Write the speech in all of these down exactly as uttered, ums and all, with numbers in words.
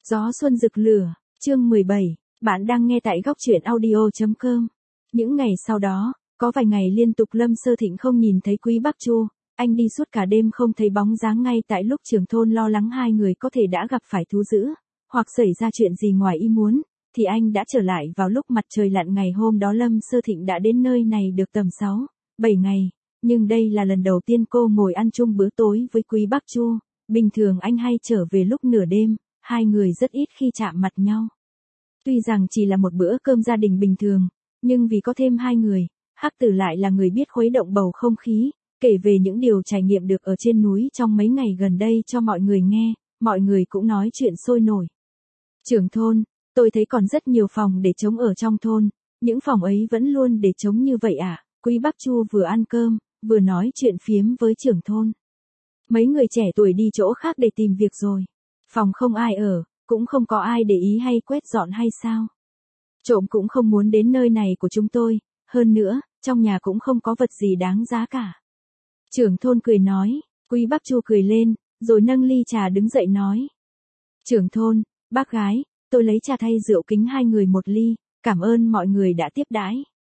Gió xuân rực lửa, chương mười bảy, bạn đang nghe tại góc truyện audio chấm com. Những ngày sau đó, có vài ngày liên tục Lâm Sơ Thịnh không nhìn thấy Quý Bắc Chu, anh đi suốt cả đêm không thấy bóng dáng. Ngay tại lúc trưởng thôn lo lắng hai người có thể đã gặp phải thú dữ, hoặc xảy ra chuyện gì ngoài ý muốn, thì anh đã trở lại vào lúc mặt trời lặn. Ngày hôm đó Lâm Sơ Thịnh đã đến nơi này được tầm sáu, bảy ngày, nhưng đây là lần đầu tiên cô ngồi ăn chung bữa tối với Quý Bắc Chu. Bình thường anh hay trở về lúc nửa đêm, hai người rất ít khi chạm mặt nhau. Tuy rằng chỉ là một bữa cơm gia đình bình thường, nhưng vì có thêm hai người, Hắc Tử lại là người biết khuấy động bầu không khí, kể về những điều trải nghiệm được ở trên núi trong mấy ngày gần đây cho mọi người nghe. Mọi người cũng nói chuyện sôi nổi. Trưởng thôn, tôi thấy còn rất nhiều phòng để trống ở trong thôn, những phòng ấy vẫn luôn để trống như vậy à? Quý Bắc Chu vừa ăn cơm, vừa nói chuyện phiếm với trưởng thôn. Mấy người trẻ tuổi đi chỗ khác để tìm việc rồi. Phòng không ai ở, cũng không có ai để ý hay quét dọn hay sao? Trộm cũng không muốn đến nơi này của chúng tôi, hơn nữa, trong nhà cũng không có vật gì đáng giá cả. Trưởng thôn cười nói. Quý Bắc Chu cười lên, rồi nâng ly trà đứng dậy nói. Trưởng thôn, bác gái, tôi lấy trà thay rượu kính hai người một ly, cảm ơn mọi người đã tiếp đãi.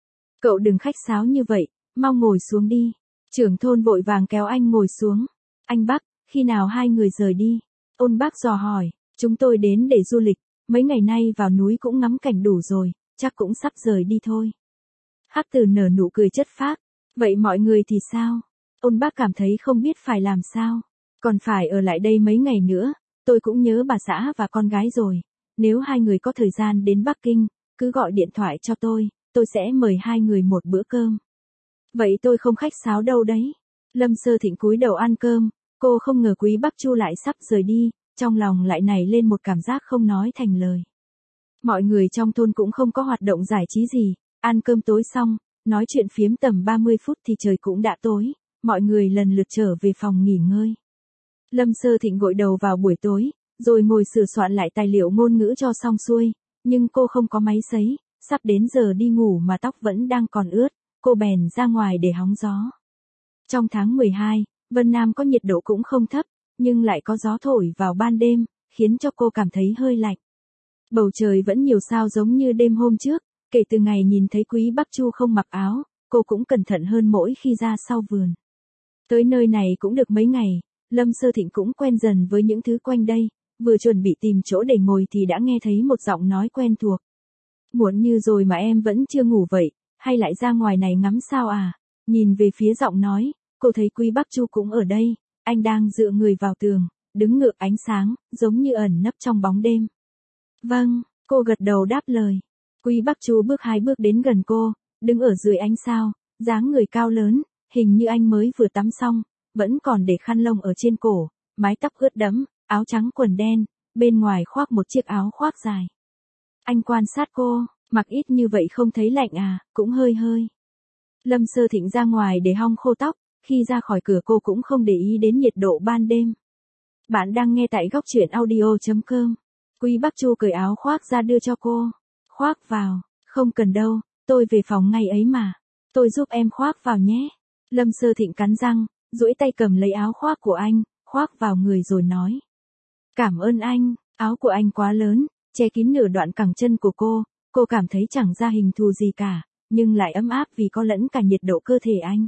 Cậu đừng khách sáo như vậy, mau ngồi xuống đi. Trưởng thôn vội vàng kéo anh ngồi xuống. Anh Bắc, khi nào hai người rời đi? Ôn Bác dò hỏi. Chúng tôi đến để du lịch, mấy ngày nay vào núi cũng ngắm cảnh đủ rồi, chắc cũng sắp rời đi thôi. Hắc Tử nở nụ cười chất phác. Vậy mọi người thì sao? Ôn Bác cảm thấy không biết phải làm sao. Còn phải ở lại đây mấy ngày nữa, tôi cũng nhớ bà xã và con gái rồi. Nếu hai người có thời gian đến Bắc Kinh, cứ gọi điện thoại cho tôi, tôi sẽ mời hai người một bữa cơm. Vậy tôi không khách sáo đâu đấy. Lâm Sơ Thịnh cúi đầu ăn cơm, cô không ngờ Quý Bắc Chu lại sắp rời đi, trong lòng lại nảy lên một cảm giác không nói thành lời. Mọi người trong thôn cũng không có hoạt động giải trí gì, ăn cơm tối xong, nói chuyện phiếm tầm ba mươi phút thì trời cũng đã tối, mọi người lần lượt trở về phòng nghỉ ngơi. Lâm Sơ Thịnh gội đầu vào buổi tối, rồi ngồi sửa soạn lại tài liệu ngôn ngữ cho xong xuôi, nhưng cô không có máy sấy, sắp đến giờ đi ngủ mà tóc vẫn đang còn ướt, cô bèn ra ngoài để hóng gió. Trong tháng mười hai, Vân Nam có nhiệt độ cũng không thấp, nhưng lại có gió thổi vào ban đêm, khiến cho cô cảm thấy hơi lạnh. Bầu trời vẫn nhiều sao giống như đêm hôm trước, kể từ ngày nhìn thấy Quý Bắc Chu không mặc áo, cô cũng cẩn thận hơn mỗi khi ra sau vườn. Tới nơi này cũng được mấy ngày, Lâm Sơ Thịnh cũng quen dần với những thứ quanh đây, vừa chuẩn bị tìm chỗ để ngồi thì đã nghe thấy một giọng nói quen thuộc. Muộn như rồi mà em vẫn chưa ngủ vậy, hay lại ra ngoài này ngắm sao à? Nhìn về phía giọng nói, cô thấy Quý Bắc Chu cũng ở đây, anh đang dựa người vào tường, đứng ngược ánh sáng, giống như ẩn nấp trong bóng đêm. Vâng, cô gật đầu đáp lời. Quý Bắc Chu bước hai bước đến gần cô, đứng ở dưới ánh sao, dáng người cao lớn, hình như anh mới vừa tắm xong, vẫn còn để khăn lông ở trên cổ, mái tóc ướt đẫm, áo trắng quần đen, bên ngoài khoác một chiếc áo khoác dài. Anh quan sát cô, mặc ít như vậy không thấy lạnh à? Cũng hơi hơi. Lâm Sơ Thịnh ra ngoài để hong khô tóc, khi ra khỏi cửa cô cũng không để ý đến nhiệt độ ban đêm. Bạn đang nghe tại góc truyện audio chấm com. Quý Bắc Chu cởi áo khoác ra đưa cho cô. Khoác vào, không cần đâu, tôi về phòng ngay ấy mà. Tôi giúp em khoác vào nhé. Lâm Sơ Thịnh cắn răng, duỗi tay cầm lấy áo khoác của anh, khoác vào người rồi nói. Cảm ơn anh, áo của anh quá lớn, che kín nửa đoạn cẳng chân của cô, cô cảm thấy chẳng ra hình thù gì cả, nhưng lại ấm áp vì có lẫn cả nhiệt độ cơ thể anh.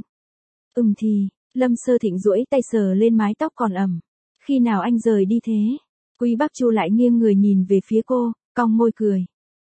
Ừm thì, Lâm Sơ Thịnh duỗi tay sờ lên mái tóc còn ẩm. Khi nào anh rời đi thế? Quý Bắc Chu lại nghiêng người nhìn về phía cô, cong môi cười.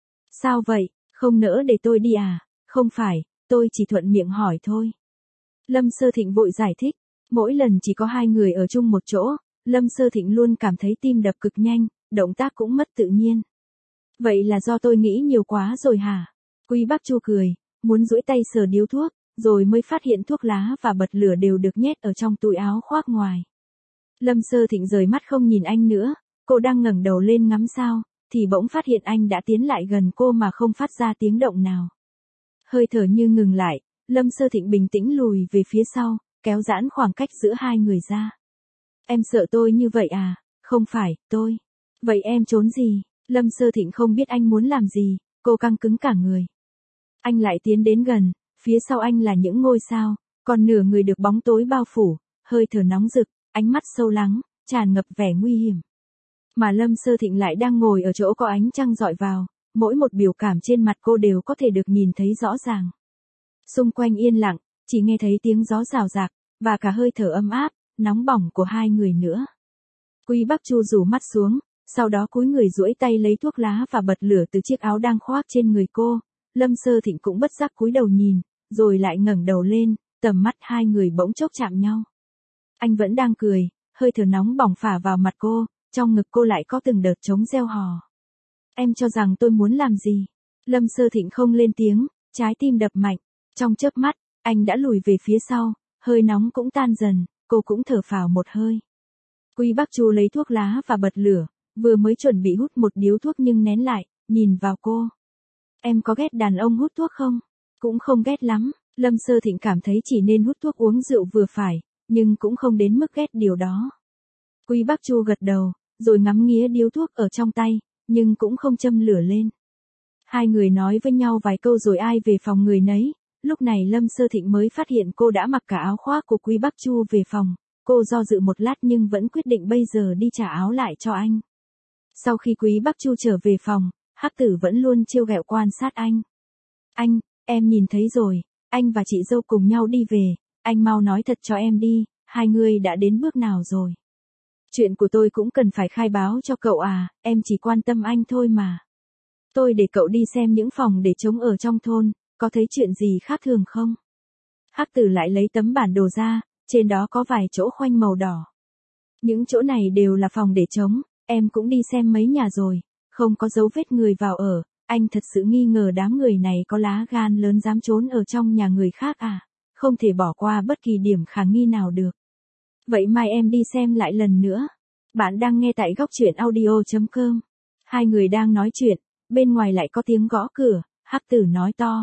Sao vậy, không nỡ để tôi đi à? Không phải, tôi chỉ thuận miệng hỏi thôi. Lâm Sơ Thịnh vội giải thích, mỗi lần chỉ có hai người ở chung một chỗ, Lâm Sơ Thịnh luôn cảm thấy tim đập cực nhanh, động tác cũng mất tự nhiên. Vậy là do tôi nghĩ nhiều quá rồi hả? Quý Bắc Chu cười, muốn duỗi tay sờ điếu thuốc, rồi mới phát hiện thuốc lá và bật lửa đều được nhét ở trong túi áo khoác ngoài. Lâm Sơ Thịnh rời mắt không nhìn anh nữa, cô đang ngẩng đầu lên ngắm sao, thì bỗng phát hiện anh đã tiến lại gần cô mà không phát ra tiếng động nào. Hơi thở như ngừng lại, Lâm Sơ Thịnh bình tĩnh lùi về phía sau, kéo giãn khoảng cách giữa hai người ra. Em sợ tôi như vậy à? Không phải, tôi. Vậy em trốn gì? Lâm Sơ Thịnh không biết anh muốn làm gì, cô căng cứng cả người. Anh lại tiến đến gần, phía sau anh là những ngôi sao, còn nửa người được bóng tối bao phủ, hơi thở nóng rực, ánh mắt sâu lắng, tràn ngập vẻ nguy hiểm. Mà Lâm Sơ Thịnh lại đang ngồi ở chỗ có ánh trăng rọi vào, mỗi một biểu cảm trên mặt cô đều có thể được nhìn thấy rõ ràng. Xung quanh yên lặng, chỉ nghe thấy tiếng gió rào rạc, và cả hơi thở ấm áp, nóng bỏng của hai người nữa. Quý Bắc Chu rủ mắt xuống, sau đó cúi người duỗi tay lấy thuốc lá và bật lửa từ chiếc áo đang khoác trên người cô. Lâm Sơ Thịnh cũng bất giác cúi đầu nhìn, rồi lại ngẩng đầu lên, tầm mắt hai người bỗng chốc chạm nhau. Anh vẫn đang cười, hơi thở nóng bỏng phả vào mặt cô, trong ngực cô lại có từng đợt trống reo hò. Em cho rằng tôi muốn làm gì? Lâm Sơ Thịnh không lên tiếng, trái tim đập mạnh. Trong chớp mắt, anh đã lùi về phía sau, hơi nóng cũng tan dần, cô cũng thở phào một hơi. Quý Bắc Chu lấy thuốc lá và bật lửa, vừa mới chuẩn bị hút một điếu thuốc nhưng nén lại, nhìn vào cô. Em có ghét đàn ông hút thuốc không? Cũng không ghét lắm. Lâm Sơ Thịnh cảm thấy chỉ nên hút thuốc uống rượu vừa phải, nhưng cũng không đến mức ghét điều đó. Quý Bắc Chu gật đầu, rồi ngắm nghía điếu thuốc ở trong tay, nhưng cũng không châm lửa lên. Hai người nói với nhau vài câu rồi ai về phòng người nấy. Lúc này Lâm Sơ Thịnh mới phát hiện cô đã mặc cả áo khoác của Quý Bắc Chu về phòng. Cô do dự một lát nhưng vẫn quyết định bây giờ đi trả áo lại cho anh. Sau khi Quý Bắc Chu trở về phòng, Hắc Tử vẫn luôn trêu ghẹo quan sát anh. Anh, em nhìn thấy rồi, anh và chị dâu cùng nhau đi về, anh mau nói thật cho em đi, hai người đã đến bước nào rồi? Chuyện của tôi cũng cần phải khai báo cho cậu à, em chỉ quan tâm anh thôi mà. Tôi để cậu đi xem những phòng để trống ở trong thôn, có thấy chuyện gì khác thường không? Hắc Tử lại lấy tấm bản đồ ra, trên đó có vài chỗ khoanh màu đỏ. Những chỗ này đều là phòng để trống, em cũng đi xem mấy nhà rồi, không có dấu vết người vào ở, anh thật sự nghi ngờ đám người này có lá gan lớn dám trốn ở trong nhà người khác à, không thể bỏ qua bất kỳ điểm khả nghi nào được. Vậy mai em đi xem lại lần nữa. Bạn đang nghe tại góc truyện audio chấm com. Hai người đang nói chuyện, bên ngoài lại có tiếng gõ cửa, Hắc Tử nói to.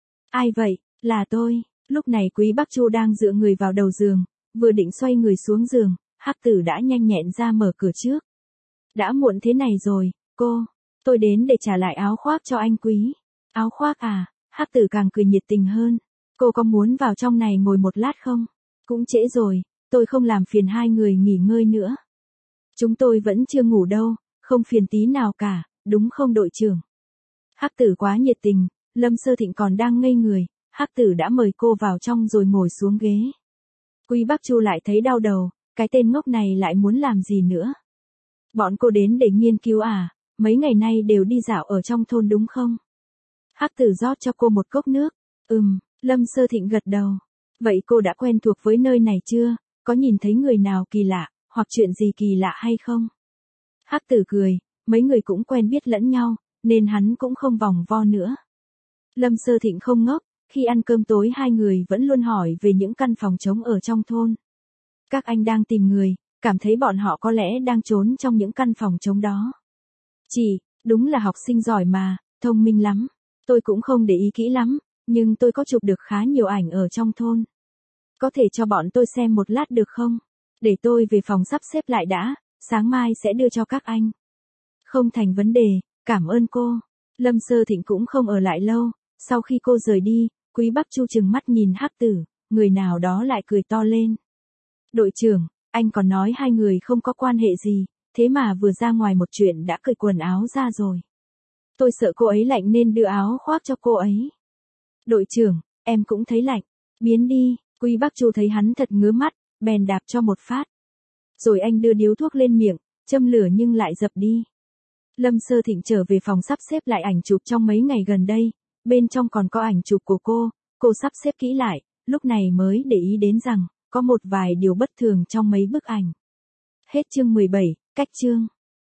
Ai vậy? Là tôi. Lúc này Quý Bắc Chu đang dựa người vào đầu giường, vừa định xoay người xuống giường, Hắc Tử đã nhanh nhẹn ra mở cửa trước. Đã muộn thế này rồi, cô, tôi đến để trả lại áo khoác cho anh Quý. Áo khoác à? Hắc Tử càng cười nhiệt tình hơn. Cô có muốn vào trong này ngồi một lát không? Cũng trễ rồi, tôi không làm phiền hai người nghỉ ngơi nữa. Chúng tôi vẫn chưa ngủ đâu, không phiền tí nào cả, đúng không đội trưởng? Hắc Tử quá nhiệt tình, Lâm Sơ Thịnh còn đang ngây người, Hắc Tử đã mời cô vào trong rồi ngồi xuống ghế. Quý Bắc Chu lại thấy đau đầu, cái tên ngốc này lại muốn làm gì nữa? Bọn cô đến để nghiên cứu à, mấy ngày nay đều đi dạo ở trong thôn đúng không? Hắc Tử rót cho cô một cốc nước. Ừm, Lâm Sơ Thịnh gật đầu. Vậy cô đã quen thuộc với nơi này chưa? Có nhìn thấy người nào kỳ lạ, hoặc chuyện gì kỳ lạ hay không? Hắc Tử cười, mấy người cũng quen biết lẫn nhau, nên hắn cũng không vòng vo nữa. Lâm Sơ Thịnh không ngốc, khi ăn cơm tối hai người vẫn luôn hỏi về những căn phòng trống ở trong thôn. Các anh đang tìm người, cảm thấy bọn họ có lẽ đang trốn trong những căn phòng trống đó. Chị, đúng là học sinh giỏi mà, thông minh lắm. Tôi cũng không để ý kỹ lắm, nhưng tôi có chụp được khá nhiều ảnh ở trong thôn. Có thể cho bọn tôi xem một lát được không? Để tôi về phòng sắp xếp lại đã, sáng mai sẽ đưa cho các anh. Không thành vấn đề, cảm ơn cô. Lâm Sơ Thịnh cũng không ở lại lâu, sau khi cô rời đi, Quý Bắc Chu trừng mắt nhìn Hắc Tử, người nào đó lại cười to lên. Đội trưởng, anh còn nói hai người không có quan hệ gì, thế mà vừa ra ngoài một chuyện đã cởi quần áo ra rồi. Tôi sợ cô ấy lạnh nên đưa áo khoác cho cô ấy. Đội trưởng, em cũng thấy lạnh, biến đi. Quý Bắc Chu thấy hắn thật ngứa mắt, bèn đạp cho một phát. Rồi anh đưa điếu thuốc lên miệng, châm lửa nhưng lại dập đi. Lâm Sơ Thịnh trở về phòng sắp xếp lại ảnh chụp trong mấy ngày gần đây, bên trong còn có ảnh chụp của cô, cô sắp xếp kỹ lại, lúc này mới để ý đến rằng, có một vài điều bất thường trong mấy bức ảnh. Hết chương mười bảy, cách chương.